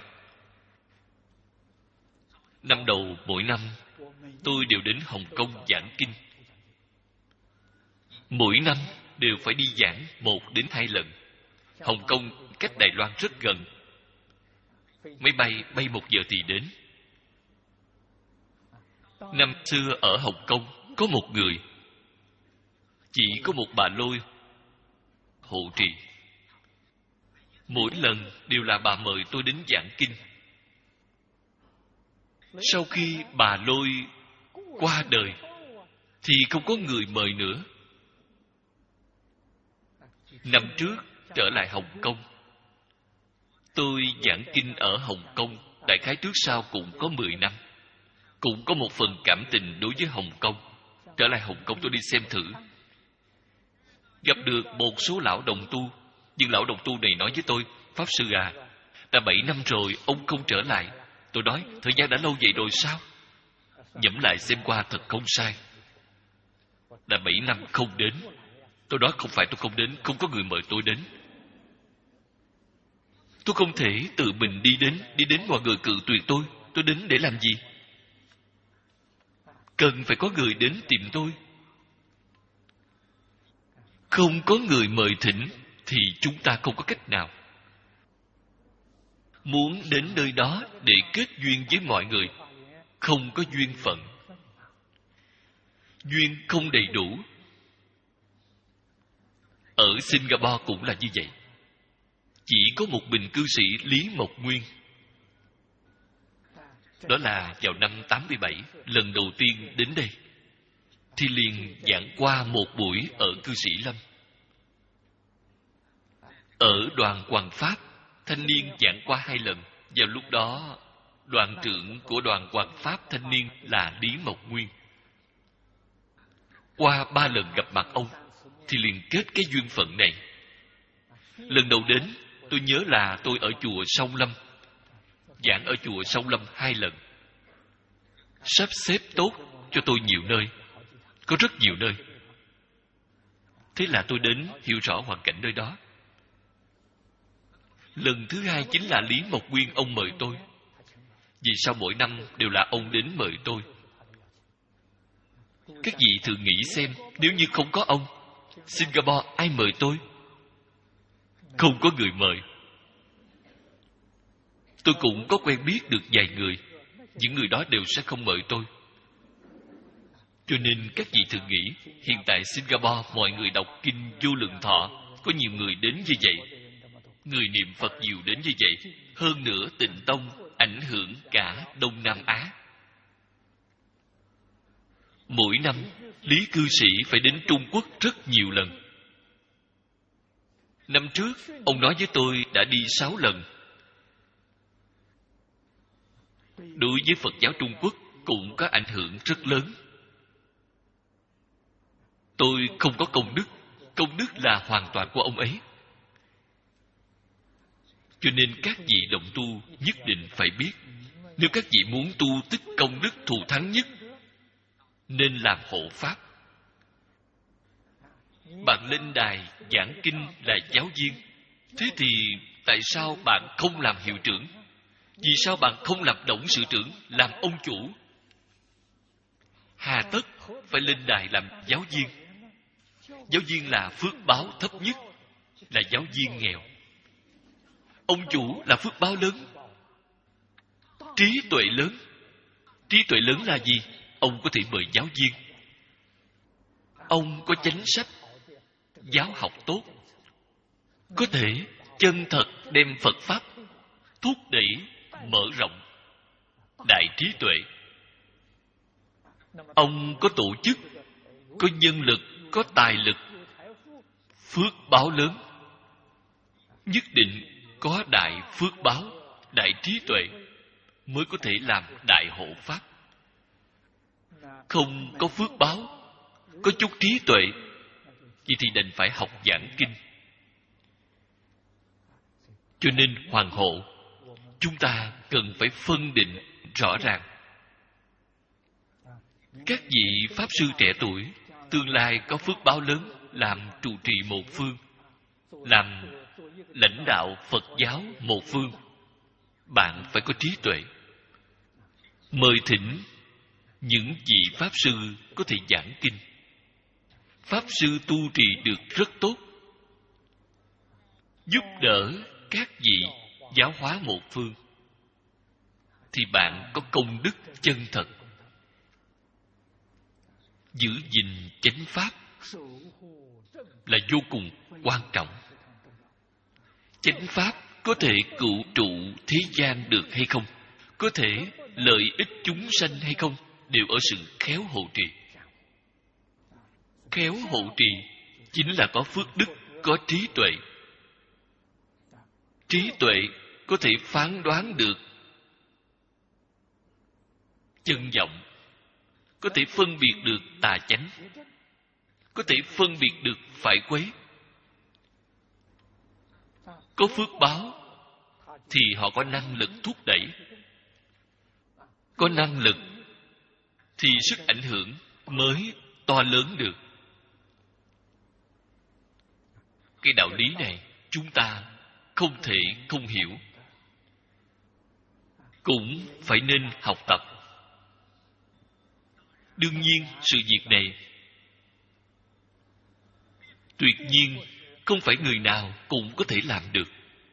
Năm đầu mỗi năm, tôi đều đến Hồng Kông giảng kinh. Mỗi năm đều phải đi giảng một đến hai lần. Hồng Kông cách Đài Loan rất gần. Máy bay bay một giờ thì đến. Năm xưa ở Hồng Kông có một người, chỉ có một bà Lôi hộ trì. Mỗi lần đều là bà mời tôi đến giảng kinh. Sau khi bà Lôi qua đời thì không có người mời nữa. Năm trước trở lại Hồng Kông, tôi giảng kinh ở Hồng Kông, đại khái trước sau cũng có mười năm. Cũng có một phần cảm tình đối với Hồng Kông. Trở lại Hồng Kông tôi đi xem thử. Gặp được một số lão đồng tu. Nhưng lão đồng tu này nói với tôi, Pháp sư à, đã bảy năm rồi ông không trở lại. Tôi nói, thời gian đã lâu vậy rồi sao? Nhẩm lại xem qua thật không sai. Đã bảy năm không đến. Tôi nói không phải tôi không đến, không có người mời tôi đến. Tôi không thể tự mình đi đến, đi đến mọi người cự tuyệt tôi. Tôi đến để làm gì? Cần phải có người đến tìm tôi. Không có người mời thỉnh thì chúng ta không có cách nào. Muốn đến nơi đó để kết duyên với mọi người, không có duyên phận. Duyên không đầy đủ. Ở Singapore cũng là như vậy. Chỉ có một mình cư sĩ Lý Mộc Nguyên. Đó là vào năm tám mươi bảy, lần đầu tiên đến đây, thì liền giảng qua một buổi ở cư sĩ Lâm. Ở đoàn Hoàng Pháp, thanh niên giảng qua hai lần. Vào lúc đó, đoàn trưởng của đoàn Hoàng Pháp thanh niên là Lý Mộc Nguyên. Qua ba lần gặp mặt ông, thì liền kết cái duyên phận này. Lần đầu đến, tôi nhớ là tôi ở chùa Sông Lâm, giảng ở chùa Sông Lâm hai lần. Sắp xếp tốt cho tôi nhiều nơi, có rất nhiều nơi. Thế là tôi đến hiểu rõ hoàn cảnh nơi đó. Lần thứ hai chính là Lý Mộc Nguyên ông mời tôi. Vì sao mỗi năm đều là ông đến mời tôi? Các vị thử nghĩ xem, nếu như không có ông, Singapore ai mời tôi? Không có người mời. Tôi cũng có quen biết được vài người. Những người đó đều sẽ không mời tôi. Cho nên các vị thử nghĩ, hiện tại Singapore mọi người đọc kinh Vô Lượng Thọ, có nhiều người đến như vậy, người niệm Phật nhiều đến như vậy. Hơn nữa Tịnh Tông ảnh hưởng cả Đông Nam Á. Mỗi năm, Lý cư sĩ phải đến Trung Quốc rất nhiều lần. Năm trước, ông nói với tôi đã đi sáu lần. Đối với Phật giáo Trung Quốc cũng có ảnh hưởng rất lớn. Tôi không có công đức. Công đức là hoàn toàn của ông ấy. Cho nên các vị đồng tu nhất định phải biết, nếu các vị muốn tu tích công đức thù thắng nhất, nên làm hộ pháp. Bạn lên đài giảng kinh là giáo viên, thế thì tại sao bạn không làm hiệu trưởng? Vì sao bạn không làm董sự trưởng, làm ông chủ? Hà tất phải lên đài làm giáo viên? Giáo viên là phước báo thấp nhất, là giáo viên nghèo. Ông chủ là phước báo lớn, trí tuệ lớn. Trí tuệ lớn là gì? Ông có thể mời giáo viên. Ông có chánh sách, giáo học tốt, có thể chân thật đem Phật Pháp thúc đẩy, mở rộng. Đại trí tuệ. Ông có tổ chức, có nhân lực, có tài lực, phước báo lớn. Nhất định có đại phước báo, đại trí tuệ mới có thể làm đại hộ pháp. Không có phước báo, có chút trí tuệ, vậy thì đành phải học giảng kinh. Cho nên hoàng hộ, chúng ta cần phải phân định rõ ràng. Các vị Pháp Sư trẻ tuổi tương lai có phước báo lớn làm trụ trì một phương, làm lãnh đạo Phật giáo một phương. Bạn phải có trí tuệ. Mời thỉnh những vị Pháp Sư có thể giảng kinh. Pháp Sư tu trì được rất tốt, giúp đỡ các vị giáo hóa một phương, thì bạn có công đức chân thật. Giữ gìn chánh pháp là vô cùng quan trọng. Chánh pháp có thể cứu trụ thế gian được hay không, có thể lợi ích chúng sanh hay không, đều ở sự khéo hộ trì. Khéo hộ trì chính là có phước đức, có trí tuệ. Trí tuệ có thể phán đoán được chân vọng, có thể phân biệt được tà chánh, có thể phân biệt được phải quấy. Có phước báo thì họ có năng lực thúc đẩy. Có năng lực thì sức ảnh hưởng mới to lớn được. Cái đạo lý này chúng ta không thể không hiểu, cũng phải nên học tập. Đương nhiên sự việc này tuyệt nhiên không phải người nào cũng có thể làm được.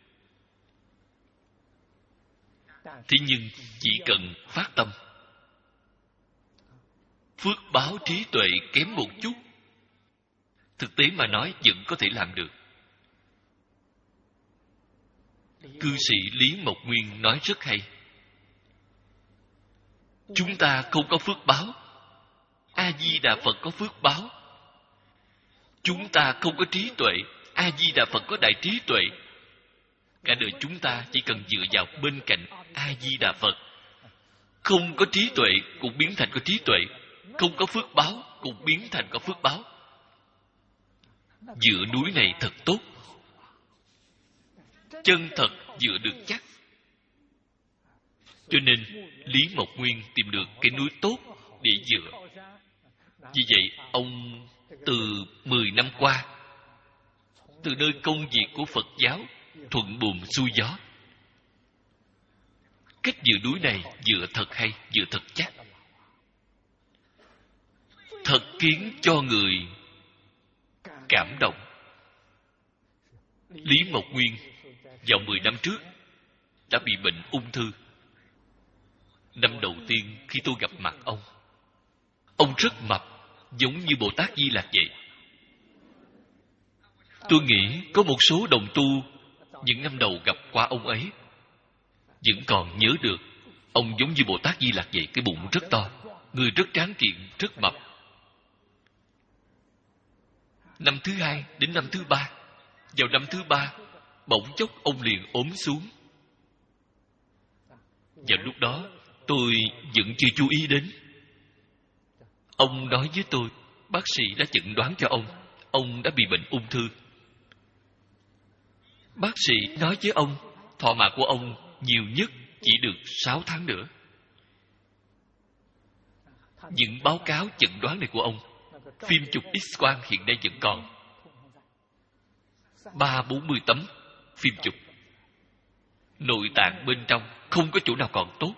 Thế nhưng chỉ cần phát tâm, phước báo trí tuệ kém một chút, thực tế mà nói vẫn có thể làm được. Cư sĩ Lý Mộc Nguyên nói rất hay. Chúng ta không có phước báo, A-di-đà Phật có phước báo. Chúng ta không có trí tuệ, A-di-đà Phật có đại trí tuệ. Cả đời chúng ta chỉ cần dựa vào bên cạnh A-di-đà Phật. Không có trí tuệ cũng biến thành có trí tuệ, không có phước báo cũng biến thành có phước báo. Dựa núi này thật tốt, chân thật dựa được chắc. Cho nên Lý Mộc Nguyên tìm được cái núi tốt để dựa. Vì vậy ông từ mười năm qua, từ nơi công việc của Phật giáo thuận buồm xuôi gió. Cách dựa núi này dựa thật hay, dựa thật chắc, thật khiến cho người cảm động. Lý Mộc Nguyên vào mười năm trước đã bị bệnh ung thư. Năm đầu tiên khi tôi gặp mặt ông, ông rất mập, giống như Bồ Tát Di Lặc vậy. Tôi nghĩ có một số đồng tu những năm đầu gặp qua ông ấy vẫn còn nhớ được ông giống như Bồ Tát Di Lặc vậy. Cái bụng rất to, người rất tráng kiện, rất mập. Năm thứ hai đến năm thứ ba. Vào năm thứ ba, bỗng chốc ông liền ốm xuống. Vào lúc đó, tôi vẫn chưa chú ý đến. Ông nói với tôi, bác sĩ đã chẩn đoán cho ông, ông đã bị bệnh ung thư. Bác sĩ nói với ông, thọ mạng của ông nhiều nhất chỉ được sáu tháng nữa. Những báo cáo chẩn đoán này của ông, phim chụp X-quang hiện nay vẫn còn. Ba bốn mươi tấm phim chụp. Nội tạng bên trong không có chỗ nào còn tốt.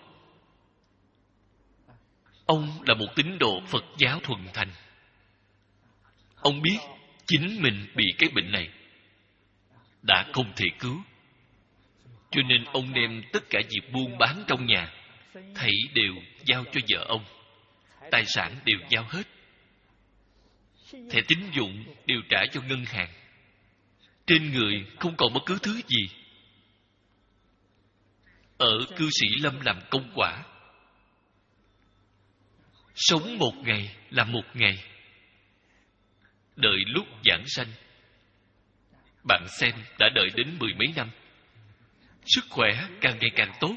Ông là một tín đồ Phật giáo thuần thành. Ông biết chính mình bị cái bệnh này đã không thể cứu, cho nên ông đem tất cả việc buôn bán trong nhà thảy đều giao cho vợ ông. Tài sản đều giao hết. Thẻ tín dụng đều trả cho ngân hàng. Trên người không còn bất cứ thứ gì. Ở cư sĩ Lâm làm công quả. Sống một ngày là một ngày. Đợi lúc giảng sanh. Bạn xem đã đợi đến mười mấy năm. Sức khỏe càng ngày càng tốt.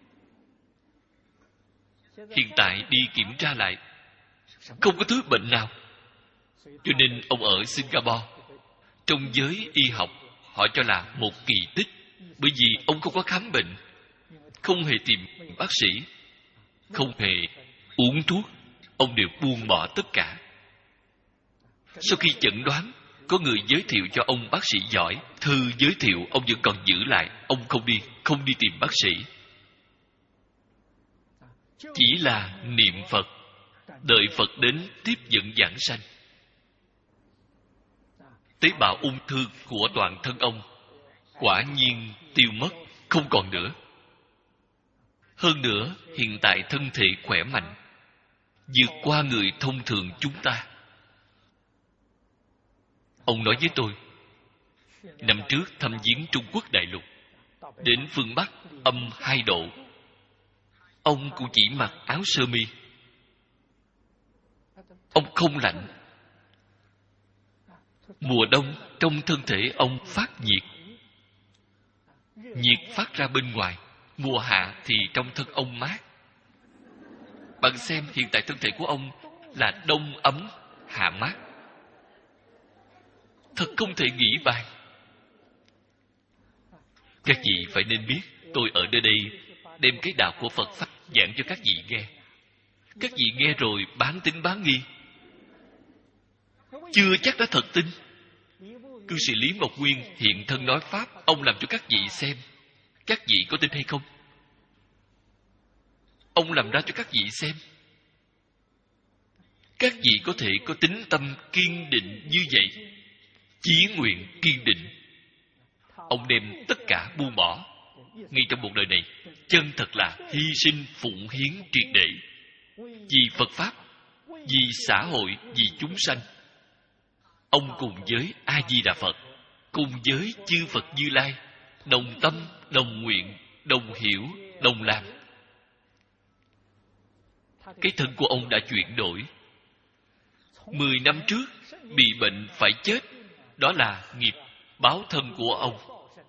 Hiện tại đi kiểm tra lại, không có thứ bệnh nào. Cho nên ông ở Singapore, trong giới y học, họ cho là một kỳ tích. Bởi vì ông không có khám bệnh, không hề tìm bác sĩ, không hề uống thuốc. Ông đều buông bỏ tất cả. Sau khi chẩn đoán, có người giới thiệu cho ông bác sĩ giỏi. Thư giới thiệu ông vẫn còn giữ lại. Ông không đi, không đi tìm bác sĩ. Chỉ là niệm Phật, đợi Phật đến tiếp dẫn giảng sanh. Tế bào ung thư của toàn thân ông quả nhiên tiêu mất, không còn nữa. Hơn nữa, hiện tại thân thể khỏe mạnh, vượt qua người thông thường chúng ta. Ông nói với tôi, năm trước thăm viếng Trung Quốc đại lục, đến phương Bắc âm hai độ. Ông cũng chỉ mặc áo sơ mi. Ông không lạnh. Mùa đông trong thân thể ông phát nhiệt. Nhiệt phát ra bên ngoài. Mùa hạ thì trong thân ông mát. Bạn xem hiện tại thân thể của ông là đông ấm, hạ mát. Thật không thể nghĩ bàn. Các vị phải nên biết, tôi ở nơi đây đem cái đạo của Phật Pháp giảng cho các vị nghe. Các vị nghe rồi bán tín bán nghi, chưa chắc đã thật tin. Cư sĩ Lý Mộc Nguyên hiện thân nói Pháp, ông làm cho các vị xem. Các vị có tin hay không? Ông làm ra cho các vị xem. Các vị có thể có tín tâm kiên định như vậy, chí nguyện kiên định. Ông đem tất cả buông bỏ. Ngay trong một đời này, chân thật là hy sinh phụng hiến triệt để. Vì Phật Pháp, vì xã hội, vì chúng sanh. Ông cùng với A-di-đà Phật, cùng với chư Phật Như Lai, đồng tâm, đồng nguyện, đồng hiểu, đồng làm. Cái thân của ông đã chuyển đổi. Mười năm trước bị bệnh phải chết, đó là nghiệp báo thân của ông.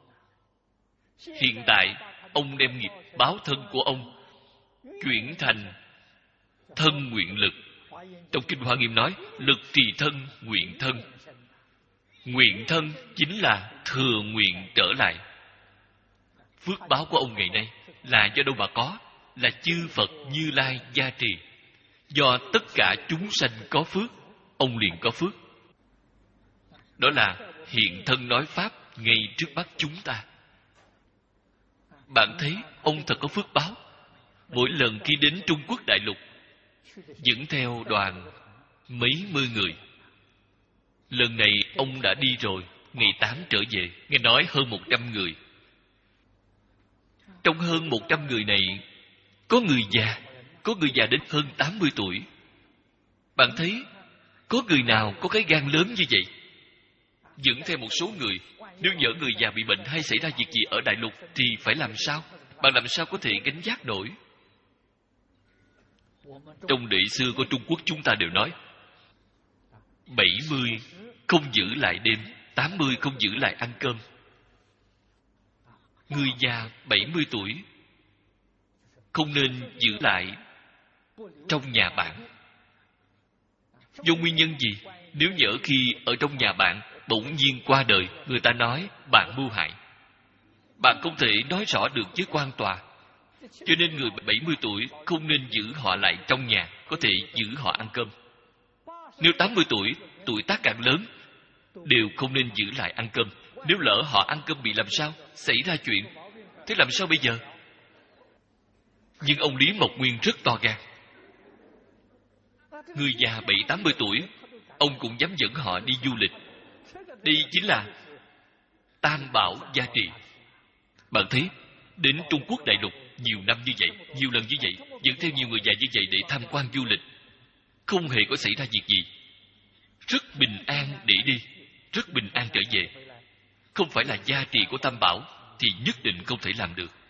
Hiện tại ông đem nghiệp báo thân của ông chuyển thành thân nguyện lực. Trong Kinh Hoa Nghiêm nói, lực trì thân, nguyện thân. Nguyện thân chính là thừa nguyện trở lại. Phước báo của ông ngày nay là do đâu mà có? Là chư Phật Như Lai gia trì. Do tất cả chúng sanh có phước, ông liền có phước. Đó là hiện thân nói Pháp ngay trước mắt chúng ta. Bạn thấy ông thật có phước báo. Mỗi lần khi đến Trung Quốc đại lục, dẫn theo đoàn mấy mươi người. Lần này ông đã đi rồi, ngày tám trở về, nghe nói hơn một trăm người. Trong hơn một trăm người này, có người già, có người già đến hơn tám mươi tuổi. Bạn thấy, có người nào có cái gan lớn như vậy? Dẫn theo một số người, nếu nhỡ người già bị bệnh hay xảy ra việc gì ở đại lục thì phải làm sao? Bạn làm sao có thể gánh vác nổi? Trong đệ xưa của Trung Quốc chúng ta đều nói bảy mươi không giữ lại đêm, tám mươi không giữ lại ăn cơm. Người già bảy mươi tuổi không nên giữ lại trong nhà bạn. Do nguyên nhân gì? Nếu nhỡ khi ở trong nhà bạn bỗng nhiên qua đời, người ta nói bạn mưu hại. Bạn không thể nói rõ được với quan tòa. Cho nên người bảy mươi tuổi không nên giữ họ lại trong nhà, có thể giữ họ ăn cơm. Nếu tám mươi tuổi, tuổi tác càng lớn, đều không nên giữ lại ăn cơm. Nếu lỡ họ ăn cơm bị làm sao, xảy ra chuyện, thế làm sao bây giờ? Nhưng ông Lý Mộc Nguyên rất to gan. Người già bảy tám mươi tuổi, ông cũng dám dẫn họ đi du lịch. Đây chính là tam bảo gia trì. Bạn thấy, đến Trung Quốc đại lục nhiều năm như vậy, nhiều lần như vậy, dẫn theo nhiều người già như vậy để tham quan du lịch, không hề có xảy ra việc gì. Rất bình an để đi, rất bình an trở về. Không phải là gia trì của tam bảo thì nhất định không thể làm được.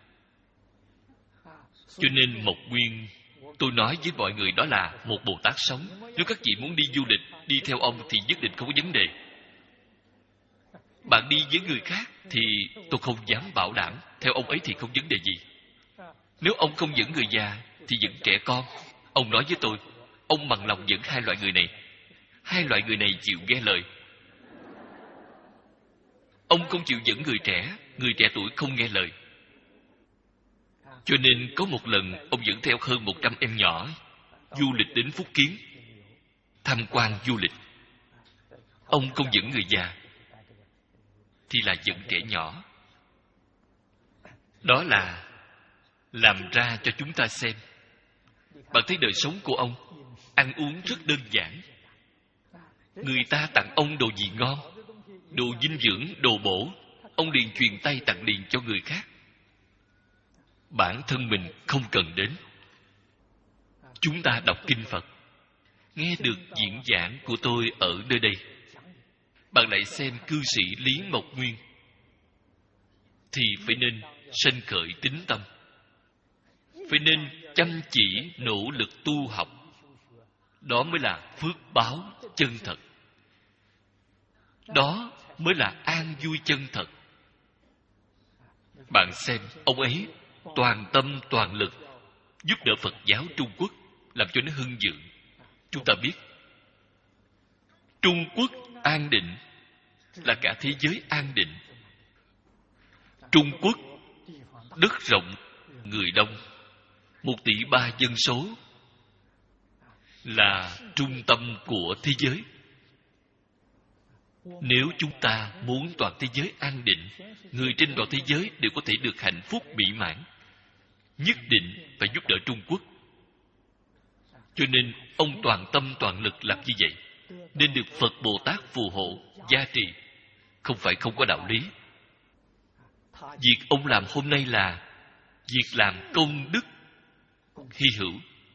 Cho nên Mộc Nguyên, tôi nói với mọi người đó là một Bồ Tát sống. Nếu các chị muốn đi du lịch, đi theo ông thì nhất định không có vấn đề. Bạn đi với người khác thì tôi không dám bảo đảm. Theo ông ấy thì không vấn đề gì. Nếu ông không dẫn người già thì dẫn trẻ con. Ông nói với tôi, ông bằng lòng dẫn hai loại người này. Hai loại người này chịu nghe lời. Ông không chịu dẫn người trẻ, người trẻ tuổi không nghe lời. Cho nên có một lần ông dẫn theo hơn một trăm em nhỏ du lịch đến Phúc Kiến, tham quan du lịch. Ông không dẫn người già thì là dẫn trẻ nhỏ. Đó là làm ra cho chúng ta xem. Bạn thấy đời sống của ông, ăn uống rất đơn giản. Người ta tặng ông đồ gì ngon, đồ dinh dưỡng, đồ bổ, ông liền truyền tay tặng liền cho người khác. Bản thân mình không cần đến. Chúng ta đọc kinh Phật, nghe được diễn giảng của tôi ở nơi đây, bạn lại xem cư sĩ Lý Mộc Nguyên, thì phải nên sanh khởi tín tâm, phải nên chăm chỉ nỗ lực tu học. Đó mới là phước báo chân thật. Đó mới là an vui chân thật. Bạn xem, ông ấy toàn tâm toàn lực giúp đỡ Phật giáo Trung Quốc, làm cho nó hưng vượng. Chúng ta biết, Trung Quốc an định là cả thế giới an định. Trung Quốc đất rộng, người đông, một tỷ ba dân số, là trung tâm của thế giới. Nếu chúng ta muốn toàn thế giới an định, người trên toàn thế giới đều có thể được hạnh phúc mỹ mãn, nhất định phải giúp đỡ Trung Quốc. Cho nên ông toàn tâm toàn lực làm như vậy, nên được Phật Bồ Tát phù hộ, gia trì. Không phải không có đạo lý. Việc ông làm hôm nay là việc làm công đức hy hữu.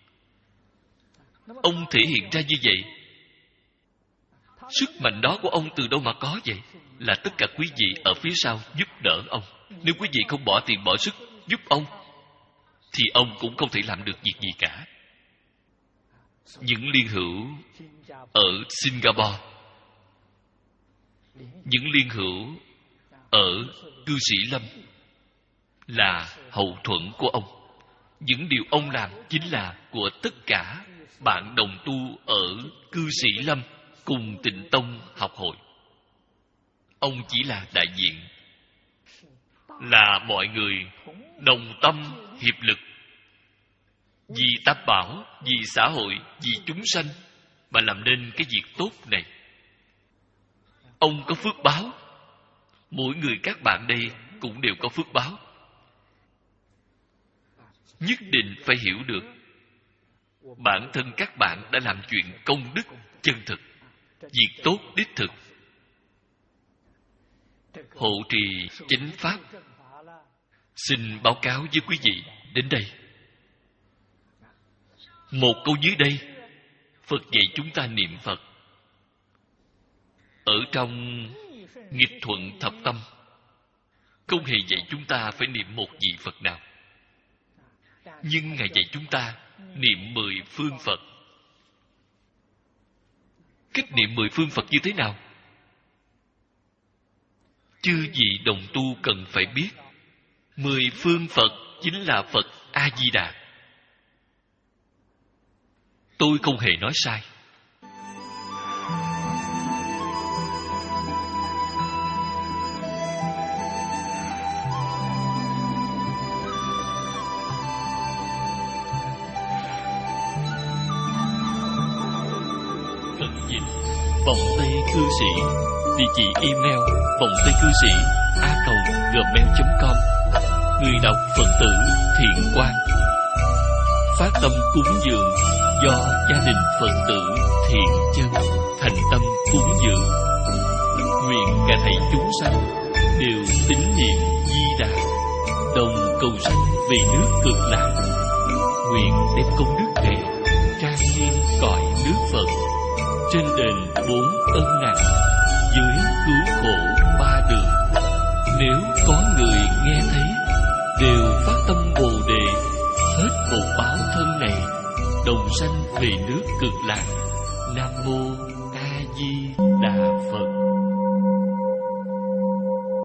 Ông thể hiện ra như vậy, sức mạnh đó của ông từ đâu mà có vậy? Là tất cả quý vị ở phía sau giúp đỡ ông. Nếu quý vị không bỏ tiền bỏ sức giúp ông, thì ông cũng không thể làm được việc gì cả. Những liên hữu ở Singapore, những liên hữu ở cư sĩ Lâm là hậu thuẫn của ông. Những điều ông làm chính là của tất cả bạn đồng tu ở cư sĩ Lâm cùng Tịnh Tông học hội. Ông chỉ là đại diện, là mọi người đồng tâm hiệp lực, vì Tam Bảo, vì xã hội, vì chúng sanh mà làm nên cái việc tốt này. Ông có phước báo, mỗi người các bạn đây cũng đều có phước báo. Nhất định phải hiểu được bản thân các bạn đã làm chuyện công đức chân thực, việc tốt đích thực, hộ trì chánh pháp. Xin báo cáo với quý vị đến đây. Một câu dưới đây, Phật dạy chúng ta niệm Phật. Ở trong Nghịch Thuận Thập Tâm không hề dạy chúng ta phải niệm một vị Phật nào, nhưng Ngài dạy chúng ta niệm mười phương Phật. Cách niệm mười phương Phật như thế nào? chư vị đồng tu cần phải biết. Mười phương Phật chính là Phật A-di-đà. Tôi không hề nói sai. Tận dịch Vọng Tây Cư Sĩ. Địa chỉ email vọng tây cư sĩ a còng gmail chấm com. Người đọc Phật tử Thiện Quang. Phát tâm cúng dường do gia đình Phật tử Thiện Chân thành tâm cúng dường. Nguyện cả thảy chúng sanh đều tín niệm Di Đà, đồng cầu sanh về nước Cực Lạc. Nguyện đem công đức này trang nghiêm cõi nước Phật, trên đền bốn ân nặng, dưới cứu khổ ba đường. Nếu có người nghe thấy đều phát tâm Bồ Đề, hết một báo thân này, đồng sanh về nước Cực Lạc. Nam mô A Di Đà Phật.